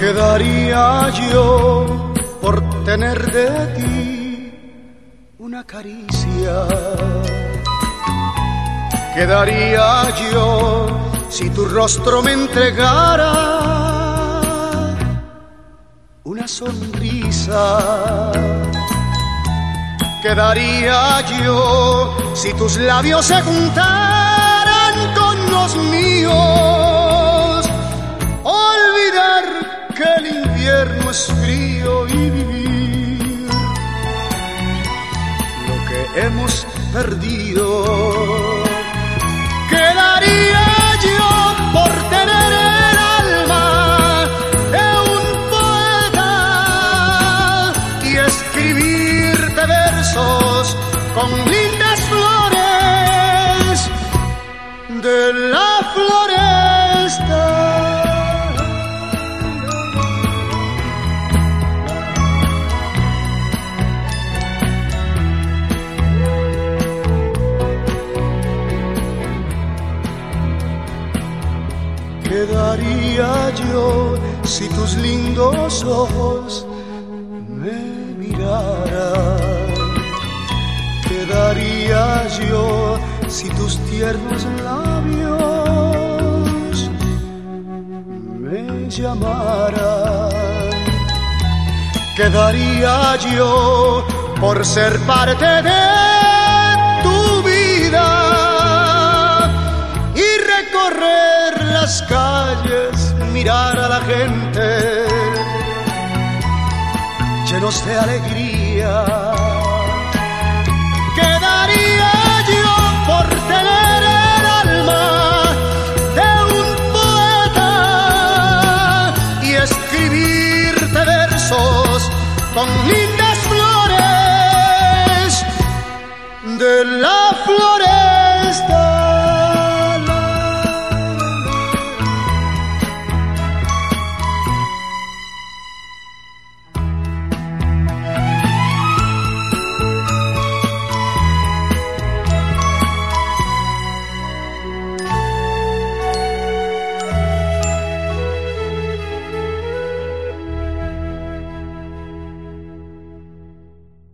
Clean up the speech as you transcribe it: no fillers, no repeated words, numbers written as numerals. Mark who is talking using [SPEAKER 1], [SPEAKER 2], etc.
[SPEAKER 1] ¿Qué daría yo por tener de ti una caricia? ¿Qué daría yo si tu rostro me entregara una sonrisa? ¿Qué daría yo si tus labios se juntaran con los míos? Olvidar que el invierno es frío y vivir lo que hemos perdido. ¿Qué daría yo por tener el alma de un poeta y escribirte versos con lindas flores de la floresta? ¿Qué daría yo si tus lindos ojos me miraran? ¿Qué daría yo si tus tiernos labios me llamaran? ¿Qué daría yo por ser parte de tu vida y recorrer las calles, mirar a la gente llenos de alegría?